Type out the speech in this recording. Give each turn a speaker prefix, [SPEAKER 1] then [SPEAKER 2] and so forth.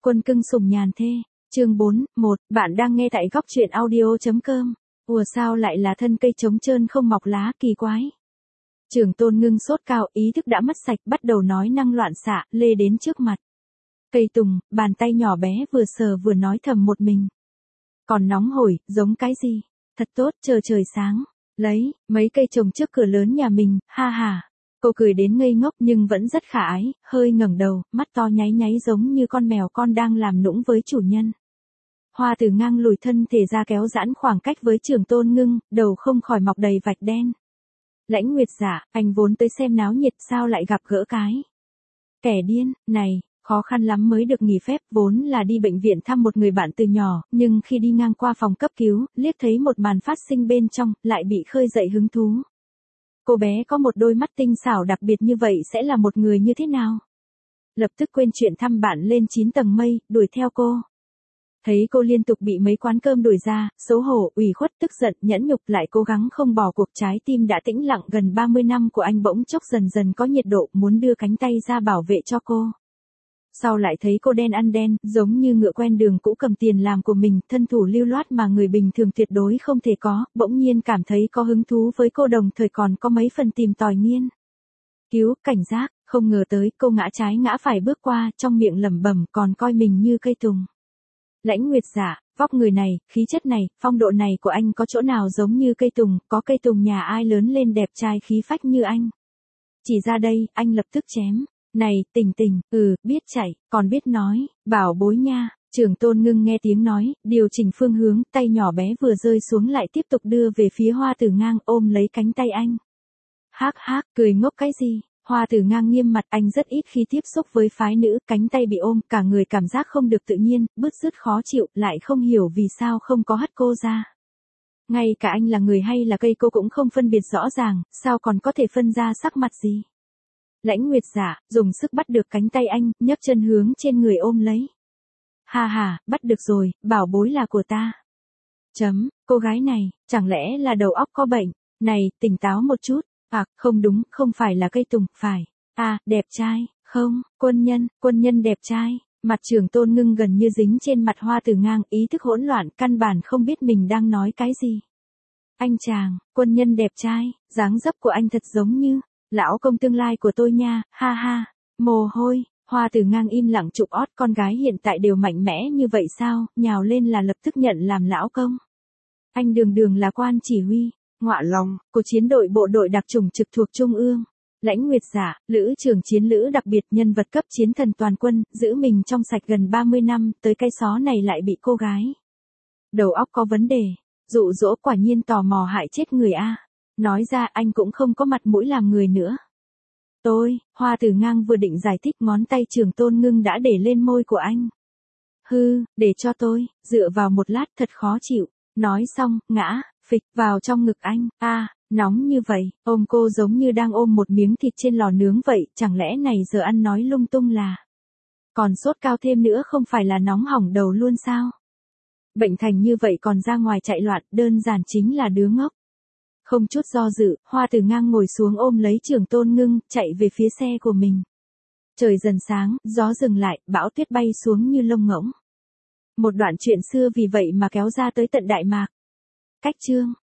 [SPEAKER 1] Quân cưng sủng nhàn thê. Chương 4, 1, bạn đang nghe tại góc truyện audio.com. Ủa sao lại là thân cây trống trơn không mọc lá, kỳ quái. Trưởng Tôn Ngưng sốt cao, ý thức đã mất sạch, bắt đầu nói năng loạn xạ, lê đến trước mặt. Cây tùng, bàn tay nhỏ bé vừa sờ vừa nói thầm một mình. Còn nóng hổi, giống cái gì? Thật tốt, chờ trời sáng. Lấy, mấy cây trồng trước cửa lớn nhà mình, ha ha. Cô cười đến ngây ngốc nhưng vẫn rất khả ái, hơi ngẩng đầu, mắt to nháy nháy giống như con mèo con đang làm nũng với chủ nhân. Hoa Tử Ngang lùi thân thể ra kéo giãn khoảng cách với Trưởng Tôn Ngưng, đầu không khỏi mọc đầy vạch đen. Lãnh Nguyệt Dạ, anh vốn tới xem náo nhiệt sao lại gặp gỡ cái kẻ điên này, khó khăn lắm mới được nghỉ phép, vốn là đi bệnh viện thăm một người bạn từ nhỏ, nhưng khi đi ngang qua phòng cấp cứu, liếc thấy một màn phát sinh bên trong, lại bị khơi dậy hứng thú. Cô bé có một đôi mắt tinh xảo đặc biệt như vậy sẽ là một người như thế nào? Lập tức quên chuyện thăm bạn lên 9 tầng mây, đuổi theo cô. Thấy cô liên tục bị mấy quán cơm đuổi ra, xấu hổ, ủy khuất, tức giận, nhẫn nhục lại cố gắng không bỏ cuộc, trái tim đã tĩnh lặng gần 30 năm của anh bỗng chốc dần dần có nhiệt độ, muốn đưa cánh tay ra bảo vệ cho cô. Sau lại thấy cô đen ăn đen, giống như ngựa quen đường cũ cầm tiền làm của mình, thân thủ lưu loát mà người bình thường tuyệt đối không thể có, bỗng nhiên cảm thấy có hứng thú với cô, đồng thời còn có mấy phần tìm tòi nghiên cứu, cảnh giác, không ngờ tới cô ngã trái ngã phải bước qua, trong miệng lẩm bẩm còn coi mình như cây tùng. Lãnh Nguyệt Dạ, vóc người này, khí chất này, phong độ này của anh có chỗ nào giống như cây tùng, có cây tùng nhà ai lớn lên đẹp trai khí phách như anh. Chỉ ra đây, anh lập tức chém. Này, Tình Tình, biết chạy, còn biết nói, bảo bối nha. Trưởng Tôn Ngưng nghe tiếng nói, điều chỉnh phương hướng, tay nhỏ bé vừa rơi xuống lại tiếp tục đưa về phía Hoa Tử Ngang, ôm lấy cánh tay anh. Hác hác, cười ngốc cái gì? Hoa Tử Ngang nghiêm mặt, anh rất ít khi tiếp xúc với phái nữ, cánh tay bị ôm, cả người cảm giác không được tự nhiên, bứt rứt khó chịu, lại không hiểu vì sao không có hất cô ra. Ngay cả anh là người hay là cây cô cũng không phân biệt rõ ràng, sao còn có thể phân ra sắc mặt gì. Lãnh Nguyệt Dạ, dùng sức bắt được cánh tay anh, nhấc chân hướng trên người ôm lấy. Ha ha, bắt được rồi, bảo bối là của ta. Cô gái này, chẳng lẽ là đầu óc có bệnh? Này, tỉnh táo một chút. À, không đúng, không phải là cây tùng, phải. À, đẹp trai, không, quân nhân đẹp trai. Mặt Trưởng Tôn Ngưng gần như dính trên mặt Hoa Tử Ngang, ý thức hỗn loạn, căn bản không biết mình đang nói cái gì. Anh chàng, quân nhân đẹp trai, dáng dấp của anh thật giống như lão công tương lai của tôi nha, ha ha. Mồ hôi, Hoa Tử Ngang im lặng chụp ót, con gái hiện tại đều mạnh mẽ như vậy sao, nhào lên là lập tức nhận làm lão công. Anh đường đường là quan chỉ huy, ngọa lòng, của chiến đội bộ đội đặc chủng trực thuộc Trung ương. Lãnh Nguyệt Dạ, lữ trưởng chiến lữ đặc biệt, nhân vật cấp chiến thần toàn quân, giữ mình trong sạch gần 30 năm, tới cái xó này lại bị cô gái đầu óc có vấn đề, dụ dỗ, quả nhiên tò mò hại chết người a. Nói ra anh cũng không có mặt mũi làm người nữa. Hoa Tử Ngang vừa định giải thích, ngón tay Trưởng Tôn Ngưng đã để lên môi của anh. Để cho tôi, dựa vào một lát, thật khó chịu. Nói xong, ngã, phịch, vào trong ngực anh. Nóng như vậy, ôm cô giống như đang ôm một miếng thịt trên lò nướng vậy, chẳng lẽ này giờ ăn nói lung tung là. Còn sốt cao thêm nữa không phải là nóng hỏng đầu luôn sao? Bệnh thành như vậy còn ra ngoài chạy loạn, đơn giản chính là đứa ngốc. Không chút do dự, Hoa Tử Ngang ngồi xuống ôm lấy Trưởng Tôn Ngưng, chạy về phía xe của mình. Trời dần sáng, gió dừng lại, bão tuyết bay xuống như lông ngỗng. Một đoạn chuyện xưa vì vậy mà kéo ra tới tận Đại Mạc. Cách chương